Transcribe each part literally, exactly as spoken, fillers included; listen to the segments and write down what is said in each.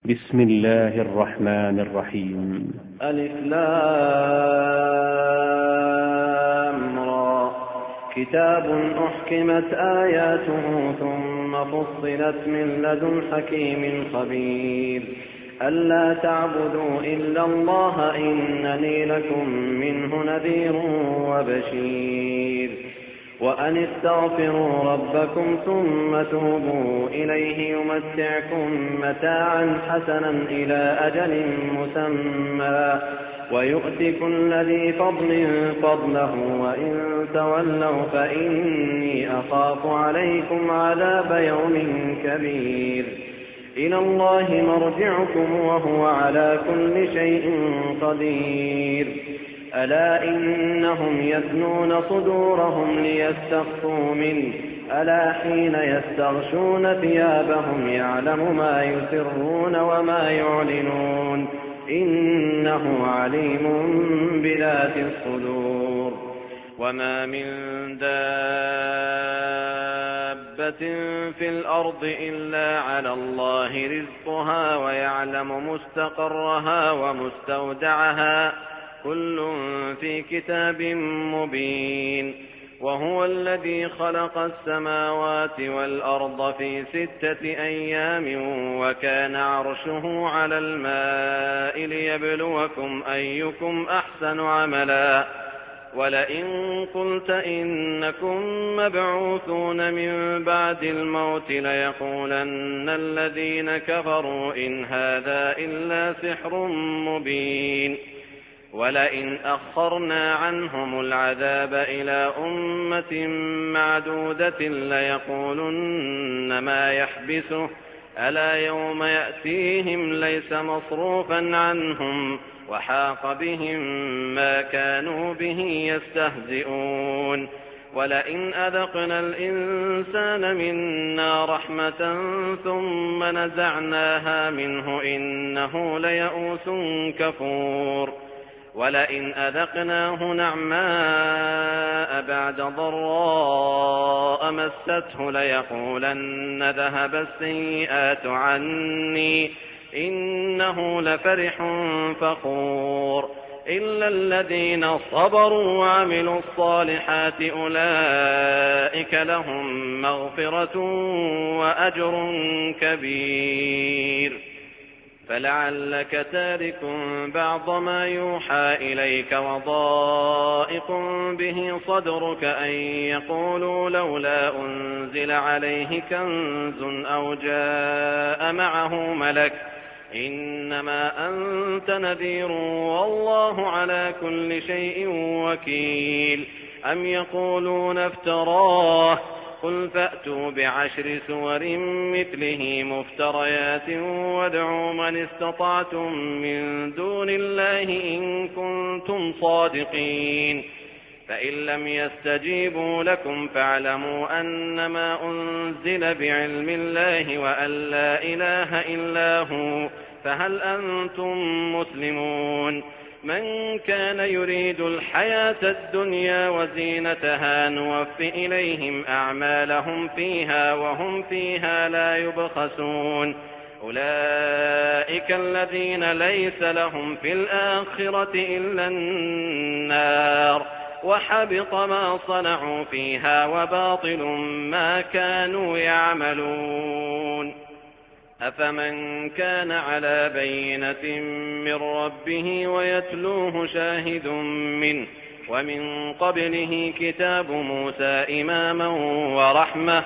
بسم الله الرحمن الرحيم. ألف لام را كتاب أحكمت آياته ثم فصلت من لدن حكيم خبير ألا تعبدوا إلا الله إنني لكم منه نذير وبشير وأن استغفروا ربكم ثم توبوا إليه يمتعكم متاعا حسنا إلى أجل مسمى ويؤت كل ذي فضل فضله وإن تولوا فإني أخاف عليكم عذاب يوم كبير إلى الله مرجعكم وهو على كل شيء قدير ألا إنهم يثنون صدورهم ليستخفوا منه ألا حين يستغشون ثيابهم يعلم ما يسرون وما يعلنون إنه عليم بذات الصدور وما من دابة في الأرض إلا على الله رزقها ويعلم مستقرها ومستودعها كل في كتاب مبين وهو الذي خلق السماوات والأرض في ستة أيام وكان عرشه على الماء ليبلوكم أيكم أحسن عملا ولئن قلت إنكم مبعوثون من بعد الموت ليقولن الذين كفروا إن هذا إلا سحر مبين ولئن أخرنا عنهم العذاب إلى أمة معدودة ليقولن ما يحبسه ألا يوم يأتيهم ليس مصروفا عنهم وحاق بهم ما كانوا به يستهزئون ولئن أذقنا الإنسان منا رحمة ثم نزعناها منه إنه ليئوس كفور ولئن أذقناه نعماء بعد ضراء مسته ليقولن ذهب السيئات عني إنه لفرح فخور إلا الذين صبروا وعملوا الصالحات أولئك لهم مغفرة وأجر كبير فلعلك تارك بعض ما يوحى إليك وضائق به صدرك أن يقولوا لولا أنزل عليه كنز أو جاء معه ملك إنما أنت نذير والله على كل شيء وكيل أم يقولون افتراه قل فأتوا بعشر سور مثله مفتريات وادعوا من استطعتم من دون الله إن كنتم صادقين فإن لم يستجيبوا لكم فاعلموا أنما أنزل بعلم الله وأن لا إله إلا هو فهل أنتم مسلمون من كان يريد الحياة الدنيا وزينتها نوف إليهم أعمالهم فيها وهم فيها لا يبخسون أولئك الذين ليس لهم في الآخرة إلا النار وحبط ما صنعوا فيها وباطل ما كانوا يعملون أفمن كان على بينة من ربه ويتلوه شاهد منه ومن قبله كتاب موسى إماما ورحمة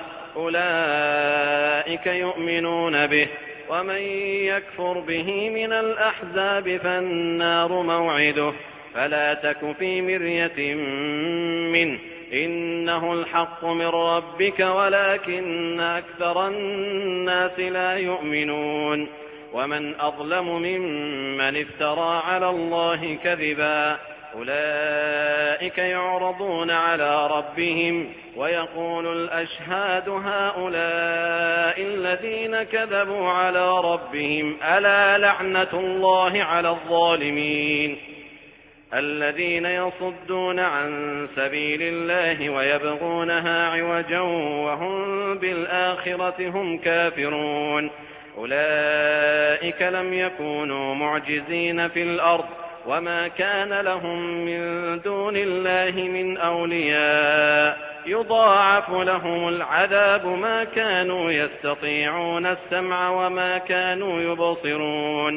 أولئك يؤمنون به ومن يكفر به من الأحزاب فالنار موعده فلا تك في مرية منه إنه الحق من ربك ولكن أكثر الناس لا يؤمنون ومن أظلم ممن افترى على الله كذبا أولئك يعرضون على ربهم ويقول الأشهاد هؤلاء الذين كذبوا على ربهم ألا لعنة الله على الظالمين الذين يصدون عن سبيل الله ويبغونها عوجا وهم بالآخرة هم كافرون أولئك لم يكونوا معجزين في الأرض وما كان لهم من دون الله من أولياء يضاعف لهم العذاب ما كانوا يستطيعون السمع وما كانوا يبصرون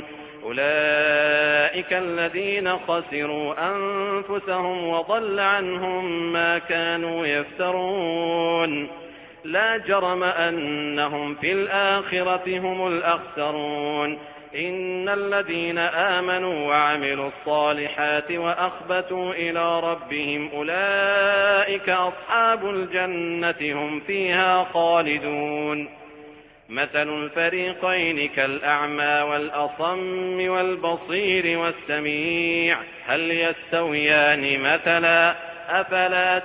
أولئك الذين خسروا أنفسهم وضل عنهم ما كانوا يفترون لا جرم أنهم في الآخرة هم الأخسرون إن الذين آمنوا وعملوا الصالحات وأخبتوا إلى ربهم أولئك أصحاب الجنة هم فيها خالدون مثل الفريقين كالأعمى والأصم والبصير والسميع هل يستويان مثلا أفلا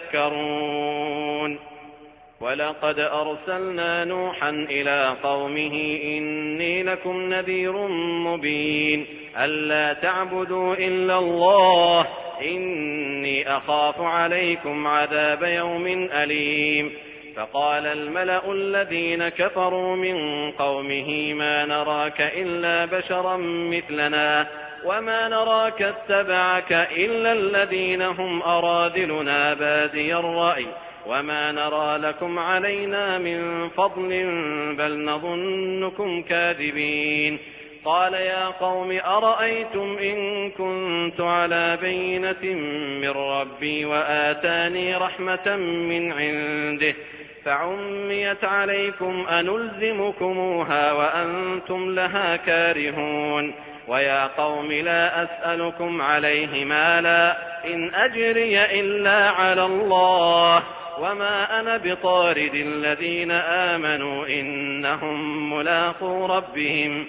تذكرون ولقد أرسلنا نوحا إلى قومه إني لكم نذير مبين ألا تعبدوا إلا الله إني أخاف عليكم عذاب يوم أليم فقال الملأ الذين كفروا من قومه ما نراك إلا بشرا مثلنا وما نراك اتبعك إلا الذين هم أراذلنا بادي الرأي وما نرى لكم علينا من فضل بل نظنكم كاذبين قال يا قوم أرأيتم إن كنت على بينة من ربي وآتاني رحمة من عنده فعميت عليكم أنلزمكموها وأنتم لها كارهون ويا قوم لا أسألكم عليه مالا إن أجري إلا على الله وما أنا بطارد الذين آمنوا إنهم ملاقو ربهم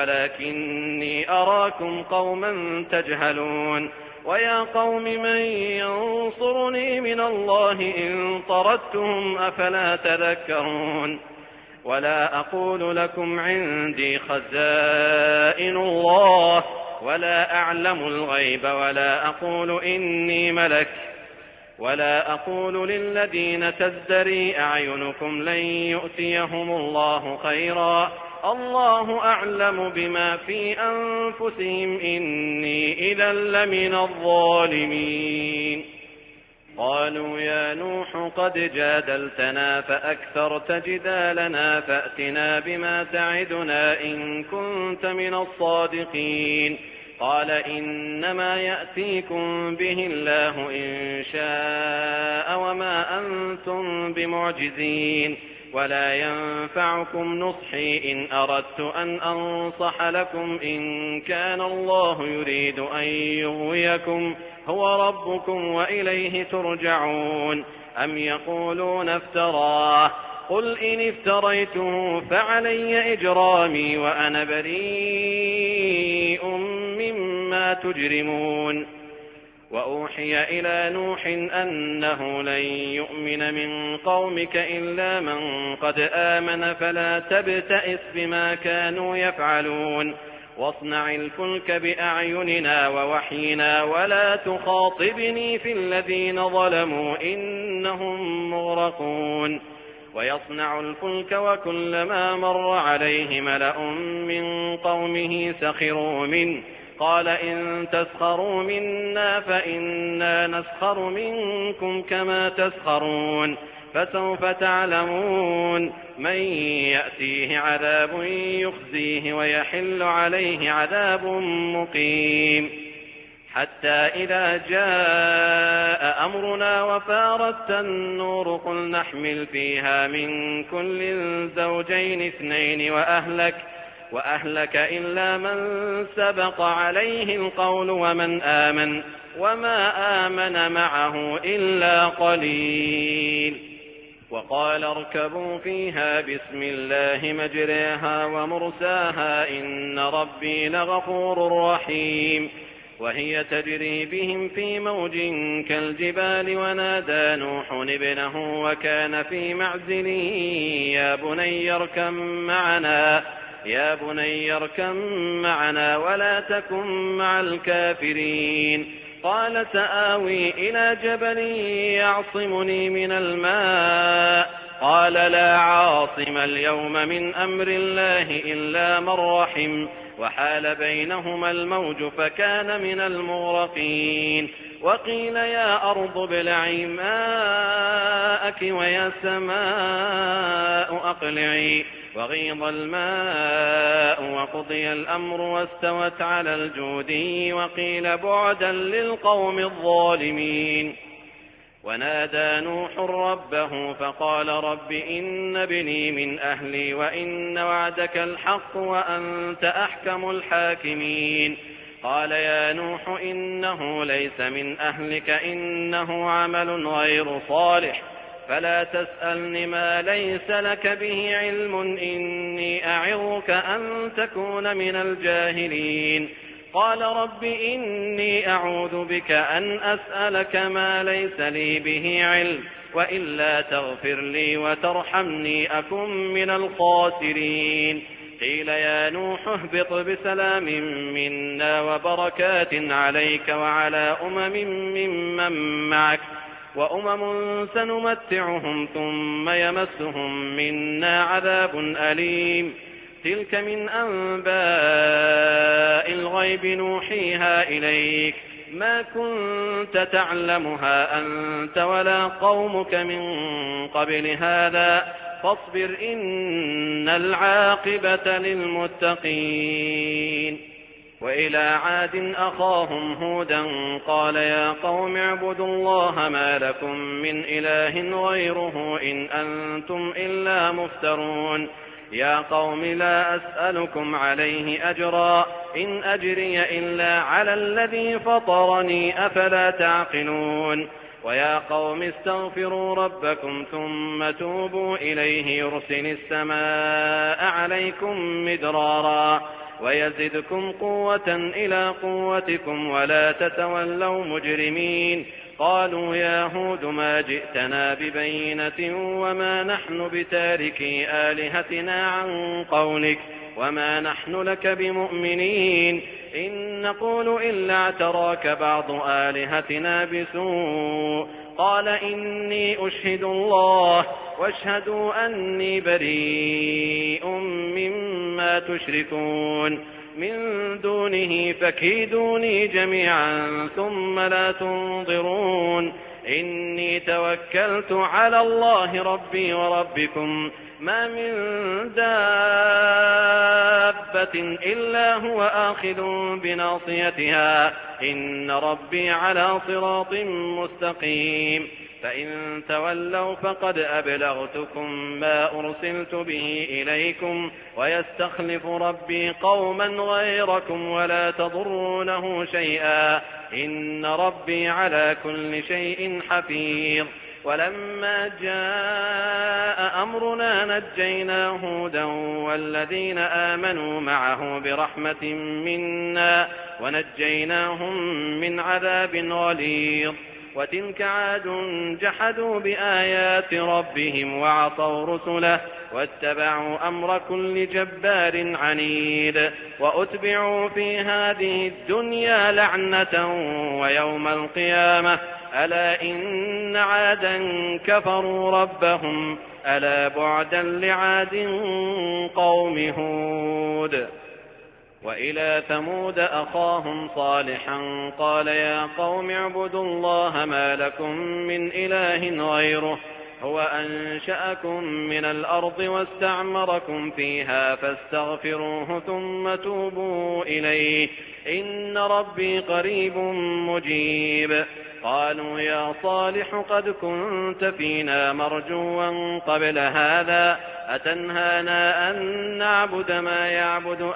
ولكني أراكم قوما تجهلون ويا قوم من ينصرني من الله إن طردتهم أفلا تذكرون ولا أقول لكم عندي خزائن الله ولا أعلم الغيب ولا أقول إني ملك ولا أقول للذين تزدري أعينكم لن يؤتيهم الله خيرا الله أعلم بما في أنفسهم إني إذا لمن الظالمين قالوا يا نوح قد جادلتنا فأكثرت جدالنا فأتنا بما تعدنا إن كنت من الصادقين قال إنما يأتيكم به الله إن شاء وما أنتم بمعجزين ولا ينفعكم نصحي إن أردت أن أنصح لكم إن كان الله يريد أن يغويكم هو ربكم وإليه ترجعون أم يقولون افتراه قل إن افتريته فعلي إجرامي وأنا بريء مما تجرمون وأوحي إلى نوح أنه لن يؤمن من قومك إلا من قد آمن فلا تبتئس بما كانوا يفعلون واصنع الفلك بأعيننا ووحينا ولا تخاطبني في الذين ظلموا إنهم مغرقون ويصنع الفلك وكلما مر عليه ملأ من قومه سخروا منه قال إن تسخروا منا فإنا نسخر منكم كما تسخرون فسوف تعلمون من يأتيه عذاب يخزيه ويحل عليه عذاب مقيم حتى إذا جاء أمرنا وفارت النور قل نحمل فيها من كل زوجين اثنين وأهلك وأهلك إلا من سبق عليه القول ومن آمن وما آمن معه إلا قليل وقال اركبوا فيها بسم الله مجريها ومرساها إن ربي لغفور رحيم وهي تجري بهم في موج كالجبال ونادى نوح ابنه وكان في معزل يا بني اركب معنا يا بني اركب معنا ولا تكن مع الكافرين قال سآوي إلى جبل يعصمني من الماء قال لا عاصم اليوم من أمر الله إلا من رحم وحال بينهما الموج فكان من المغرقين وقيل يا أرض ابلعي ماءك ويا سماء أقلعي وغيض الماء وقضي الأمر واستوت على الجودي وقيل بعدا للقوم الظالمين ونادى نوح ربه فقال رب إن ابني من أهلي وإن وعدك الحق وأنت أحكم الحاكمين قال يا نوح إنه ليس من أهلك إنه عمل غير صالح فلا تسألن ما ليس لك به علم إني أعظك أن تكون من الجاهلين قال رب إني أعوذ بك أن أسألك ما ليس لي به علم وإلا تغفر لي وترحمني أكن من الخاسرين قيل يا نوح اهبط بسلام منا وبركات عليك وعلى أمم ممن معك وأمم سنمتعهم ثم يمسهم منا عذاب أليم تلك من أنباء الغيب نوحيها إليك ما كنت تعلمها أنت ولا قومك من قبل هذا فاصبر إن العاقبة للمتقين وإلى عاد أخاهم هودا قال يا قوم اعبدوا الله ما لكم من إله غيره إن أنتم إلا مفترون يا قوم لا أسألكم عليه أجرا إن أجري إلا على الذي فطرني أفلا تعقلون ويا قوم استغفروا ربكم ثم توبوا إليه يرسل السماء عليكم مدرارا ويزدكم قوة إلى قوتكم ولا تتولوا مجرمين قالوا يا هود ما جئتنا ببينة وما نحن بتاركي آلهتنا عن قولك وما نحن لك بمؤمنين إن نقول إلا اعتراك بعض آلهتنا بسوء قال إني أشهد الله واشهدوا أني بريء مما تشركون من دونه فكيدوني جميعا ثم لا تنظرون إني توكلت على الله ربي وربكم ما من دابة إلا هو آخذ بناصيتها إن ربي على صراط مستقيم فإن تولوا فقد أبلغتكم ما أرسلت به إليكم ويستخلف ربي قوما غيركم ولا تضرونه شيئا إن ربي على كل شيء حفيظ ولما جاء أمرنا نجينا هودا والذين آمنوا معه برحمة منا ونجيناهم من عذاب غليظ وتلك عاد جحدوا بآيات ربهم وعصوا رسله واتبعوا أمر كل جبار عنيد وأتبعوا في هذه الدنيا لعنة ويوم القيامة ألا إن عادا كفروا ربهم ألا بعدا لعاد قوم هود وإلى ثمود أخاهم صالحا قال يا قوم اعبدوا الله ما لكم من إله غيره هو أنشأكم من الأرض واستعمركم فيها فاستغفروه ثم توبوا إليه إن ربي قريب مجيب قالوا يا صالح قد كنت فينا مرجوا قبل هذا أتنهانا أن نعبد ما يعبد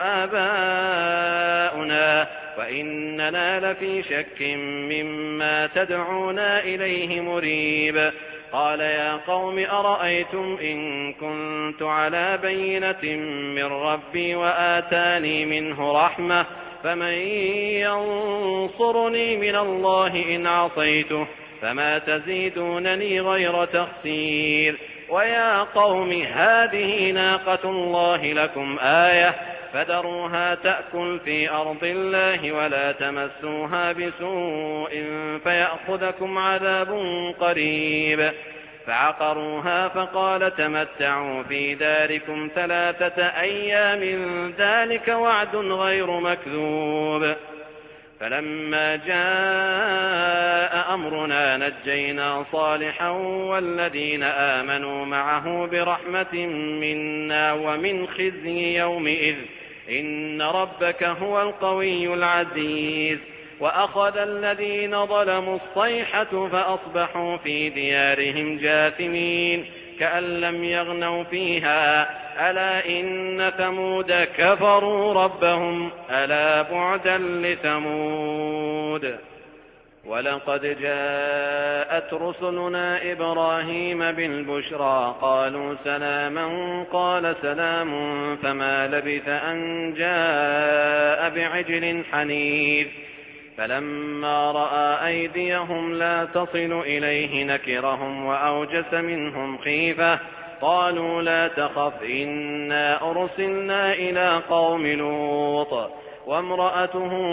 آباؤنا وإننا لفي شك مما تدعونا إليه مريب قال يا قوم أرأيتم إن كنت على بينة من ربي وآتاني منه رحمة فمن ينصرني من الله إن عصيته فما تزيدونني غير تخسير ويا قوم هذه ناقة الله لكم آية فذروها تأكل في أرض الله ولا تمسوها بسوء فيأخذكم عذاب قريب فعقروها فقال تمتعوا في داركم ثلاثة أيام ذلك وعد غير مكذوب. فلما جاء أمرنا نجينا صالحا والذين آمنوا معه برحمة منا ومن خزي يومئذ إن ربك هو القوي العزيز. وأخذ الذين ظلموا الصيحة فأصبحوا في ديارهم جاثمين كأن لم يغنوا فيها ألا إن ثمود كفروا ربهم ألا بعدا لثمود. ولقد جاءت رسلنا إبراهيم بالبشرى قالوا سلاما قال سلام فما لبث أن جاء بعجل حنيذ. فلما رأى أيديهم لا تصل إليه نكرهم وأوجس منهم خيفة قالوا لا تخف إنا أرسلنا إلى قوم لوط وامرأته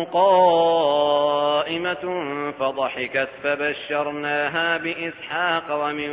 قائمة فضحكت فبشرناها بإسحاق ومن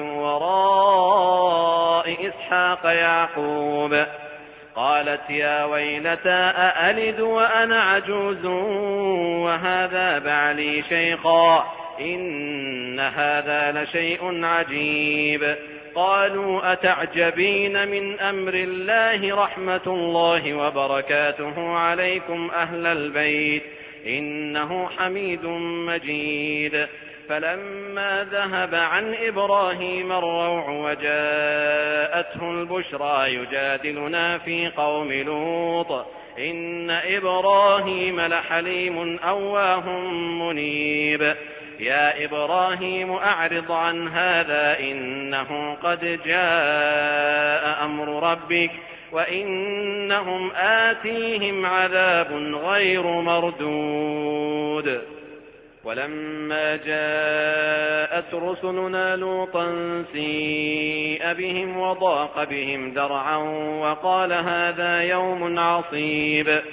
وراء إسحاق يعقوب. قالت يا ويلتى أألد وأنا عجوز وهذا بعلي شيخا إن هذا لشيء عجيب. قالوا أتعجبين من أمر الله رحمة الله وبركاته عليكم أهل البيت إنه حميد مجيد. فلما ذهب عن إبراهيم الروع وجاءته البشرى يجادلنا في قوم لوط إن إبراهيم لحليم أواه منيب. يا إبراهيم أعرض عن هذا إنه قد جاء أمر ربك وإنهم آتيهم عذاب غير مردود. ولما جاءت رسلنا لوطا سيء بهم وضاق بهم ذرعا وقال هذا يوم عصيب.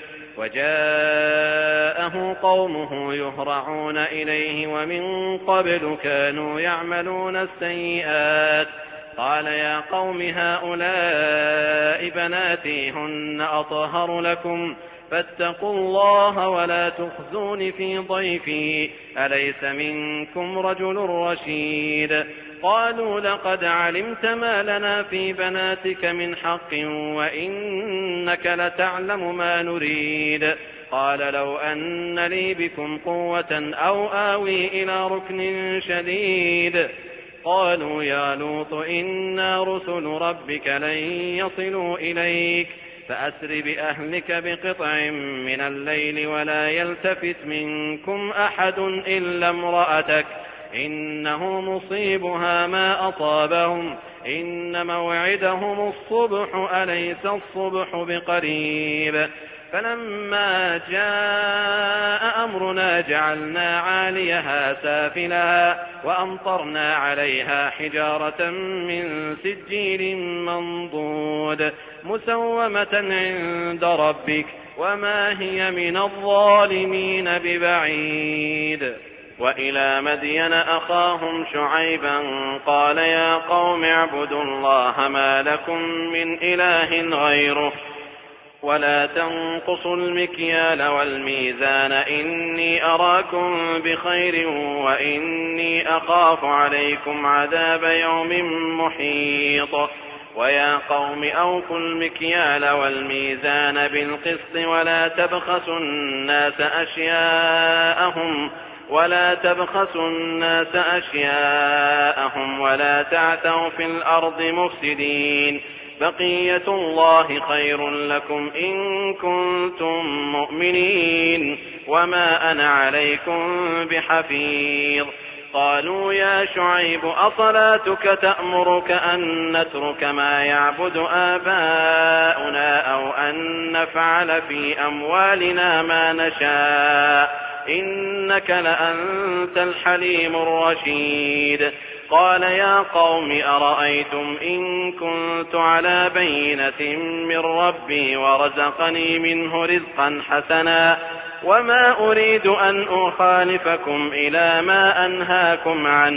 وجاءه قومه يهرعون إليه ومن قبل كانوا يعملون السيئات قال يا قوم هؤلاء بناتي هن أطهر لكم فاتقوا الله ولا تخزون في ضيفي أليس منكم رجل رشيد. قالوا لقد علمت ما لنا في بناتك من حق وإنك لتعلم ما نريد. قال لو أن لي بكم قوة أو آوي إلى ركن شديد. قالوا يا لوط إنا رسل ربك لن يصلوا إليك فأسر بأهلك بقطع من الليل ولا يلتفت منكم أحد إلا امرأتك إنه مصيبها ما أصابهم إن موعدهم الصبح أليس الصبح بقريب. فلما جاء أمرنا جعلنا عاليها سافلها وأمطرنا عليها حجارة من سجيل منضود مسومة عند ربك وما هي من الظالمين ببعيد. وإلى مدين أخاهم شعيبا قال يا قوم اعبدوا الله ما لكم من إله غيره ولا تنقصوا المكيال والميزان إني أراكم بخير وإني أخاف عليكم عذاب يوم محيط. ويا قوم أوفوا المكيال والميزان بالقسط ولا تبخسوا الناس أشياءهم ولا تبخسوا الناس أشياءهم ولا تعثوا في الأرض مفسدين بقية الله خير لكم إن كنتم مؤمنين وما أنا عليكم بحفيظ. قالوا يا شعيب أصلاتك تأمرك أن نترك ما يعبد آباؤنا أو أن نفعل في أموالنا ما نشاء إنك لأنت الحليم الرشيد. قال يا قوم أرأيتم إن كنت على بينة من ربي ورزقني منه رزقا حسنا وما أريد أن أخالفكم إلى ما أنهاكم عنه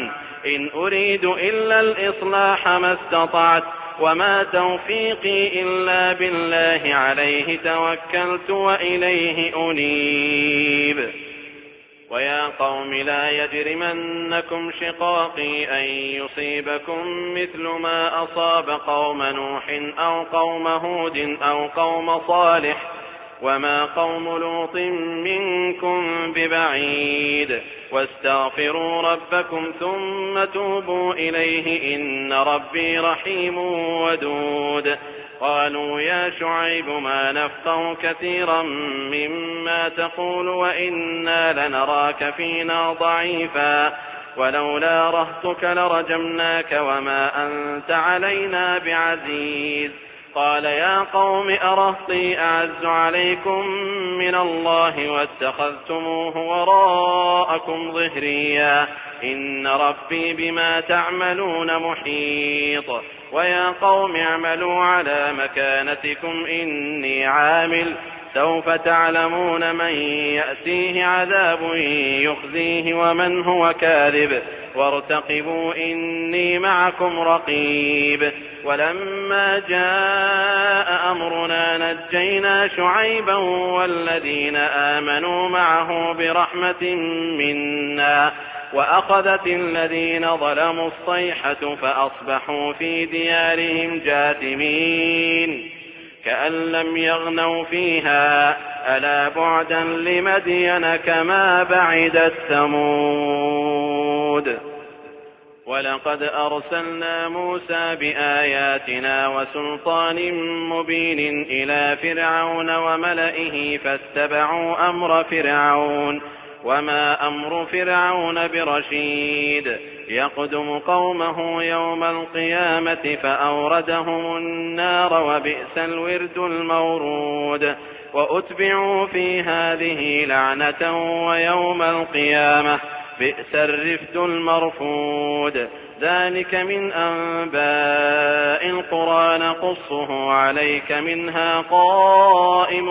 إن أريد إلا الإصلاح ما استطعت وما توفيقي إلا بالله عليه توكلت وإليه أنيب. ويا قوم لا يجرمنكم شقاقي أن يصيبكم مثل ما أصاب قوم نوح أو قوم هود أو قوم صالح وما قوم لوط منكم ببعيد واستغفروا ربكم ثم توبوا إليه إن ربي رحيم ودود. قالوا يا شعيب ما نفقه كثيرا مما تقول وإنا لنراك فينا ضعيفا ولولا رهطك لرجمناك وما أنت علينا بعزيز. قال يا قوم أرهطي أعز عليكم من الله واتخذتموه وراءكم ظهريا إن ربي بما تعملون محيط. ويا قوم اعملوا على مكانتكم إني عامل سوف تعلمون من يأتيه عذاب يخزيه ومن هو كاذب وارتقبوا إني معكم رقيب. ولما جاء أمرنا نجينا شعيبا والذين آمنوا معه برحمة منا وأخذت الذين ظلموا الصيحة فأصبحوا في ديارهم جاثمين كأن لم يغنوا فيها ألا بعدا لمدين كما بعدت ثمود. ولقد أرسلنا موسى بآياتنا وسلطان مبين إلى فرعون وملئه فاتبعوا أمر فرعون وما أمر فرعون برشيد يقدم قومه يوم القيامة فأوردهم النار وبئس الورد المورود. وأتبعوا في هذه لعنة ويوم القيامة بئس الرفد المرفود. ذلك من أنباء القرى نقصه عليك منها قائم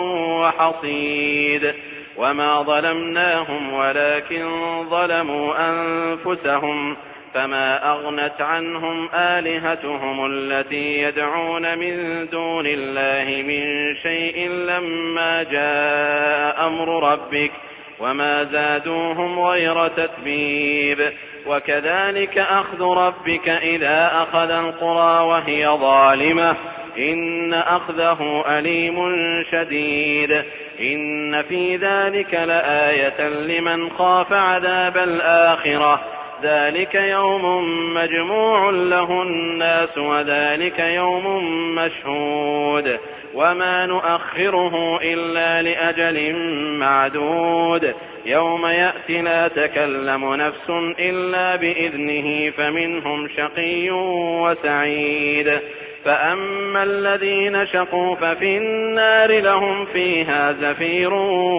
وحصيد. وما ظلمناهم ولكن ظلموا أنفسهم فما أغنت عنهم آلهتهم التي يدعون من دون الله من شيء لما جاء أمر ربك وما زادوهم غير تتبيب. وكذلك أخذ ربك إذا أخذ القرى وهي ظالمة إن أخذه أليم شديد. إن في ذلك لآية لمن خاف عذاب الآخرة ذلك يوم مجموع له الناس وذلك يوم مشهود وما نؤخره إلا لأجل معدود. يوم يأتي لا تكلم نفس إلا بإذنه فمنهم شقي وسعيد. فأما الذين شقوا ففي النار لهم فيها زفير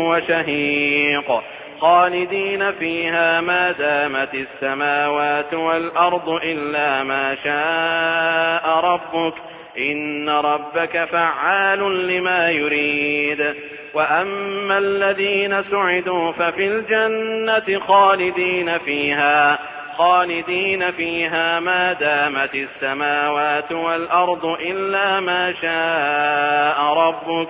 وشهيق خالدين فيها ما دامت السماوات والأرض إلا ما شاء ربك إن ربك فعال لما يريد. وأما الذين سعدوا ففي الجنة خالدين فيها خالدين فيها ما دامت السماوات والأرض إلا ما شاء ربك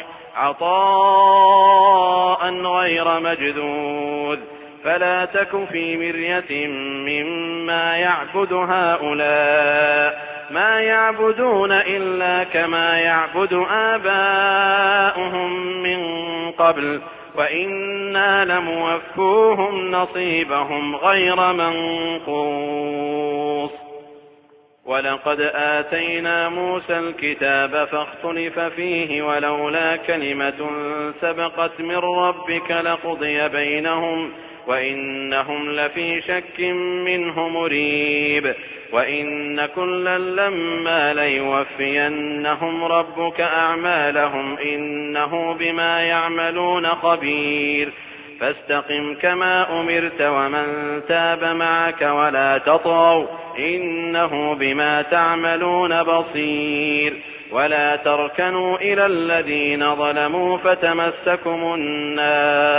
عطاء غير مجذوذ. فلا تك في مرية مما يعبد هؤلاء ما يعبدون إلا كما يعبد آباؤهم من قبل وإنا لموفوهم نصيبهم غير منقوص. ولقد آتينا موسى الكتاب فاختلف فيه ولولا كلمة سبقت من ربك لقضي بينهم وإنهم لفي شك منه مريب. وإن كلا لما ليوفينهم ربك أعمالهم إنه بما يعملون خبير. فاستقم كما أمرت ومن تاب معك ولا تطغوا إنه بما تعملون بصير. ولا تركنوا إلى الذين ظلموا فتمسكم النار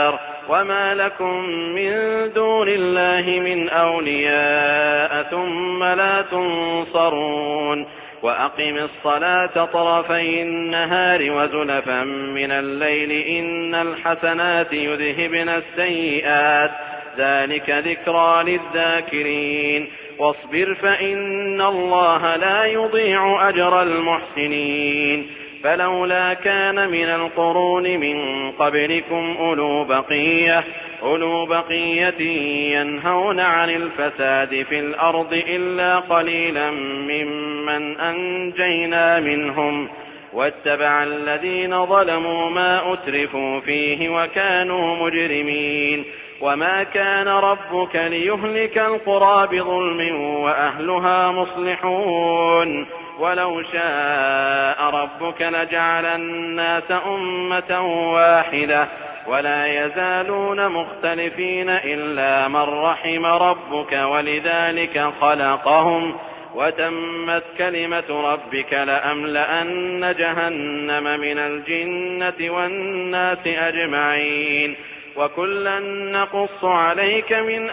وما لكم من دون الله من أولياء ثم لا تنصرون وأقم الصلاة طرفي النهار وزلفا من الليل إن الحسنات يذهبن السيئات ذلك ذكرى للذاكرين واصبر فإن الله لا يضيع أجر المحسنين فلولا كان من القرون من قبلكم أولو بقية, أولو بقية ينهون عن الفساد في الأرض إلا قليلا ممن أنجينا منهم واتبع الذين ظلموا ما أترفوا فيه وكانوا مجرمين وما كان ربك ليهلك القرى بظلم وأهلها مصلحون ولو شاء ربك لجعل الناس أمة واحدة ولا يزالون مختلفين إلا من رحم ربك ولذلك خلقهم وتمت كلمة ربك لأملأن جهنم من الجنة والناس أجمعين وكلا نقص عليك من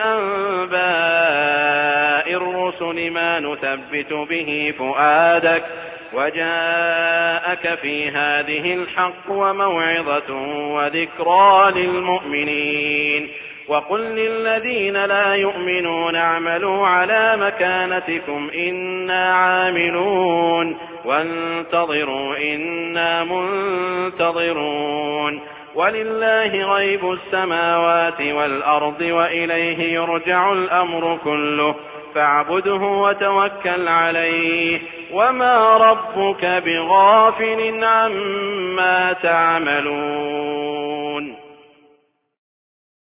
أنباء الرسل ما نثبت به فؤادك وجاءك في هذه الحق وموعظة وذكرى للمؤمنين وقل للذين لا يؤمنون اعملوا على مكانتكم إنا عاملون وانتظروا إنا منتظرون ولله غيب السماوات والأرض وإليه يرجع الأمر كله فاعبده وتوكل عليه وما ربك بغافل عما تعملون